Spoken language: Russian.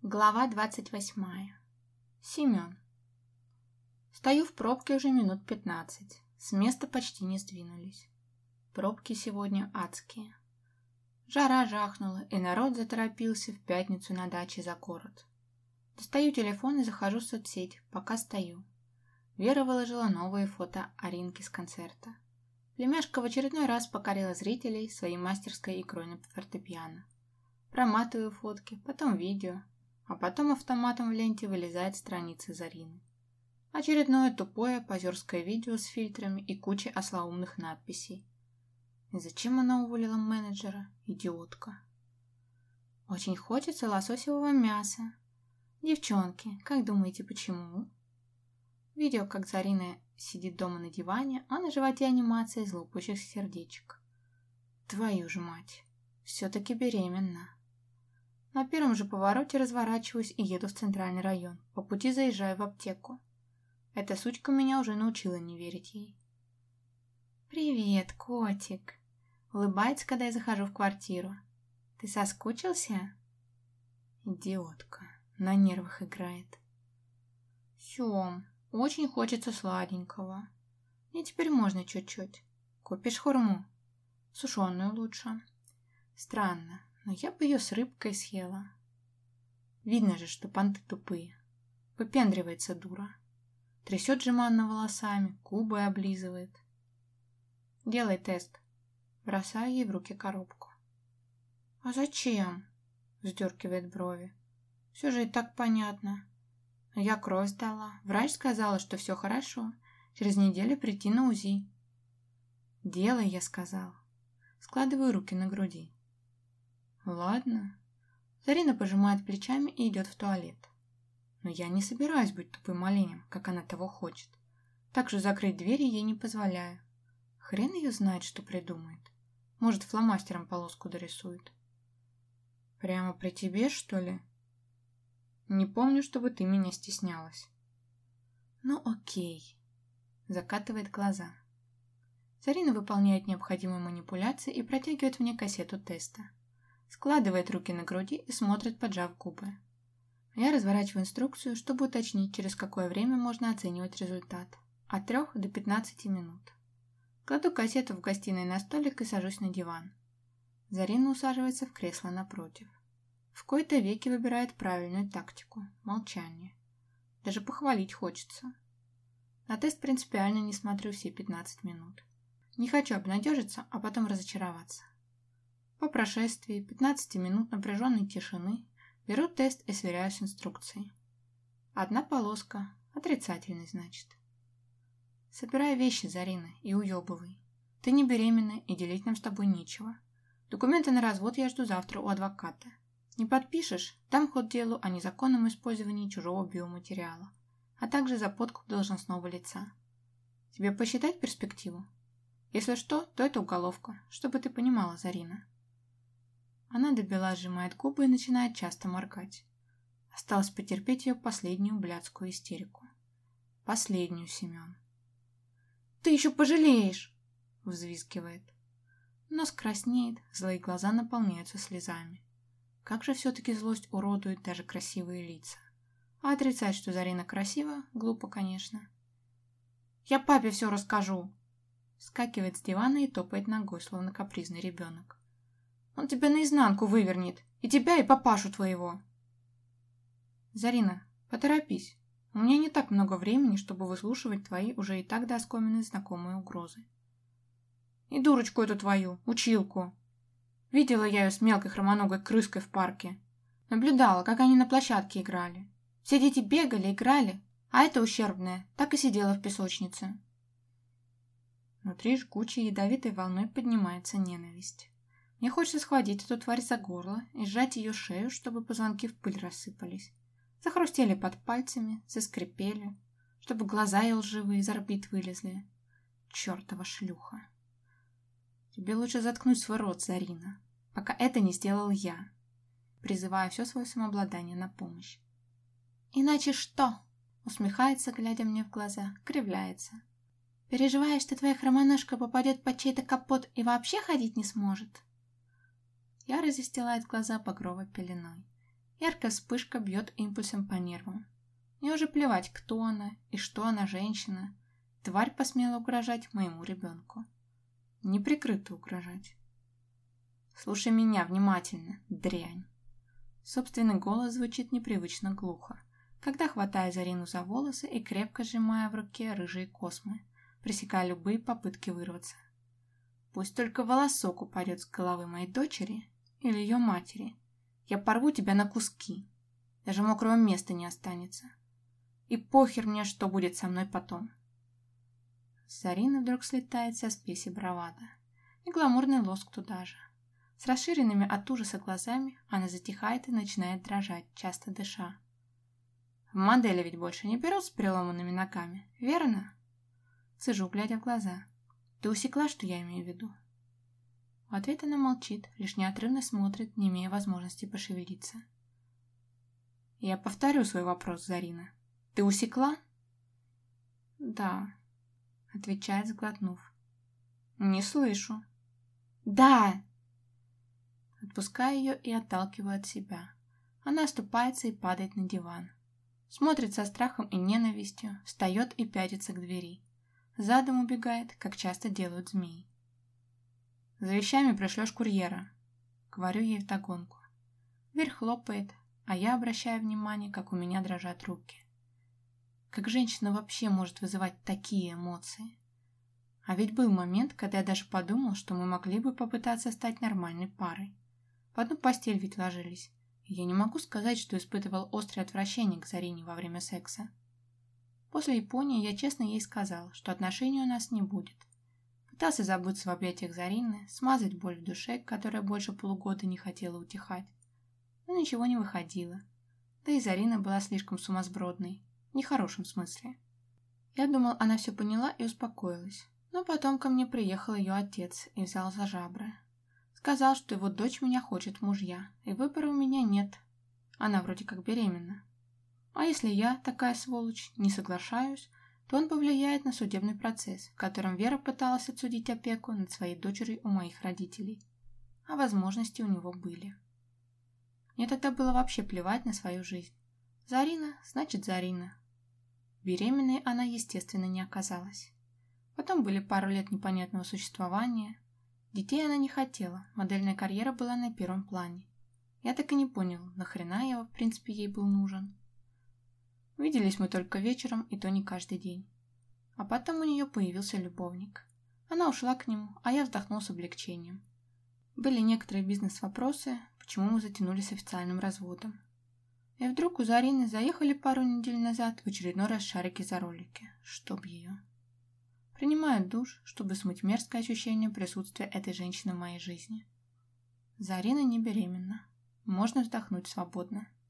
Глава 28. Семен. Стою в пробке уже минут 15. С места почти не сдвинулись. Пробки сегодня адские. Жара жахнула, и народ заторопился в пятницу на даче за город. Достаю телефон и захожу в соцсеть, пока стою. Вера выложила новые фото Аринки с концерта. Племяшка в очередной раз покорила зрителей своей мастерской игрой на фортепиано. Проматываю фотки, потом видео. А потом автоматом в ленте вылезает страница Зарины. Очередное тупое позерское видео с фильтрами и кучей ослоумных надписей. И зачем она уволила менеджера? Идиотка. Очень хочется лососевого мяса. Девчонки, как думаете, почему? Видео, как Зарина сидит дома на диване, а на животе анимация из лопающихся сердечек. Твою же мать, все-таки беременна. На первом же повороте разворачиваюсь и еду в центральный район. По пути заезжаю в аптеку. Эта сучка меня уже научила не верить ей. «Привет, котик!» Улыбается, когда я захожу в квартиру. «Ты соскучился?» Идиотка. На нервах играет. «Сем, очень хочется сладенького. Мне теперь можно чуть-чуть. Купишь хурму? Сушеную лучше. Странно. Но я бы ее с рыбкой съела. Видно же, что понты тупые. Выпендривается дура. Трясет жеманно волосами, губы облизывает. Делай тест. Бросаю ей в руки коробку. А зачем? Вздергивает брови. Все же и так понятно. Я кровь сдала. Врач сказала, что все хорошо. Через неделю прийти на УЗИ. Делай, я сказал. Складываю руки на груди. Ладно. Зарина пожимает плечами и идет в туалет. Но я не собираюсь быть тупым оленем, как она того хочет. Так что закрыть двери ей не позволяю. Хрен ее знает, что придумает. Может, фломастером полоску дорисует. Прямо при тебе, что ли? Не помню, чтобы ты меня стеснялась. Ну окей. Закатывает глаза. Зарина выполняет необходимые манипуляции и протягивает мне кассету теста. Складывает руки на груди и смотрит, поджав губы. Я разворачиваю инструкцию, чтобы уточнить, через какое время можно оценивать результат. От 3 до 15 минут. Кладу кассету в гостиной на столик и сажусь на диван. Зарина усаживается в кресло напротив. В кои-то веки выбирает правильную тактику – молчание. Даже похвалить хочется. На тест принципиально не смотрю все 15 минут. Не хочу обнадежиться, а потом разочароваться. По прошествии 15 минут напряженной тишины беру тест и сверяю с инструкцией. Одна полоска, отрицательный, значит. Собирай вещи, Зарина, и уебывай. Ты не беременна, и делить нам с тобой нечего. Документы на развод я жду завтра у адвоката. Не подпишешь, дам ход делу о незаконном использовании чужого биоматериала, а также за подкуп должностного лица. Тебе посчитать перспективу? Если что, то это уголовка, чтобы ты понимала, Зарина. Она добела сжимает губы и начинает часто моргать. Осталось потерпеть ее последнюю блядскую истерику. Последнюю, Семен. «Ты еще пожалеешь!» — взвизгивает. Нос краснеет, злые глаза наполняются слезами. Как же все-таки злость уродует даже красивые лица. А отрицать, что Зарина красива, глупо, конечно. «Я папе все расскажу!» Скакивает с дивана и топает ногой, словно капризный ребенок. Он тебя наизнанку вывернет. И тебя, и папашу твоего. Зарина, поторопись. У меня не так много времени, чтобы выслушивать твои уже и так доскоменно знакомые угрозы. И дурочку эту твою, училку. Видела я ее с мелкой хромоногой крыской в парке. Наблюдала, как они на площадке играли. Все дети бегали, играли, а эта ущербная так и сидела в песочнице. Внутри жгучей ядовитой волной поднимается ненависть. Мне хочется схватить эту тварь за горло и сжать ее шею, чтобы позвонки в пыль рассыпались. Захрустели под пальцами, заскрипели, чтобы глаза ее лживые из орбит вылезли. Чертова шлюха. Тебе лучше заткнуть свой рот, Зарина, пока это не сделал я. Призываю все свое самообладание на помощь. Иначе что? Усмехается, глядя мне в глаза, кривляется. Переживаешь, что твоя хромоножка попадет под чей-то капот и вообще ходить не сможет? Ярость застилает глаза багровой пеленой. Яркая вспышка бьет импульсом по нервам. Мне уже плевать, кто она и что она женщина. Тварь посмела угрожать моему ребенку. Неприкрыто угрожать. Слушай меня внимательно, дрянь. Собственный голос звучит непривычно глухо, когда хватаю Зарину за волосы и крепко сжимая в руке рыжие космы, пресекая любые попытки вырваться. Пусть только волосок упадет с головы моей дочери или ее матери. Я порву тебя на куски. Даже мокрого места не останется. И похер мне, что будет со мной потом. С Зарины вдруг слетает со спеси бравада. И гламурный лоск туда же. С расширенными от ужаса глазами она затихает и начинает дрожать, часто дыша. В модели ведь больше не берут с переломанными ногами, верно? Цежу, глядя в глаза. Ты усекла, что я имею в виду? В ответ она молчит, лишь неотрывно смотрит, не имея возможности пошевелиться. Я повторю свой вопрос, Зарина. Ты усекла? Да, отвечает, сглотнув. Не слышу. Да! Отпускаю ее и отталкиваю от себя. Она оступается и падает на диван. Смотрит со страхом и ненавистью, встает и пятится к двери. Задом убегает, как часто делают змеи. За вещами пришлешь курьера. Говорю ей вдогонку. Дверь хлопает, а я обращаю внимание, как у меня дрожат руки. Как женщина вообще может вызывать такие эмоции? А ведь был момент, когда я даже подумал, что мы могли бы попытаться стать нормальной парой. В одну постель ведь ложились, и я не могу сказать, что испытывал острое отвращение к Зарине во время секса. После Японии я честно ей сказал, что отношений у нас не будет. Пытался забыться в объятиях Зарины, смазать боль в душе, которая больше полугода не хотела утихать. Но ничего не выходило. Да и Зарина была слишком сумасбродной, в нехорошем смысле. Я думал, она все поняла и успокоилась. Но потом ко мне приехал ее отец и взял за жабры. Сказал, что его дочь меня хочет в мужья, и выбора у меня нет. Она вроде как беременна. А если я, такая сволочь, не соглашаюсь, то он повлияет на судебный процесс, в котором Вера пыталась отсудить опеку над своей дочерью у моих родителей. А возможности у него были. Мне тогда было вообще плевать на свою жизнь. Зарина, значит Зарина. Беременной она, естественно, не оказалась. Потом были пару лет непонятного существования. Детей она не хотела, модельная карьера была на первом плане. Я так и не понял, нахрена я, в принципе, ей был нужен. Виделись мы только вечером, и то не каждый день. А потом у нее появился любовник. Она ушла к нему, а я вздохнул с облегчением. Были некоторые бизнес-вопросы, почему мы затянули с официальным разводом. И вдруг у Зарины заехали пару недель назад в очередной раз шарики за ролики. Чтоб ее. Принимаю душ, чтобы смыть мерзкое ощущение присутствия этой женщины в моей жизни. Зарина не беременна. Можно вздохнуть свободно.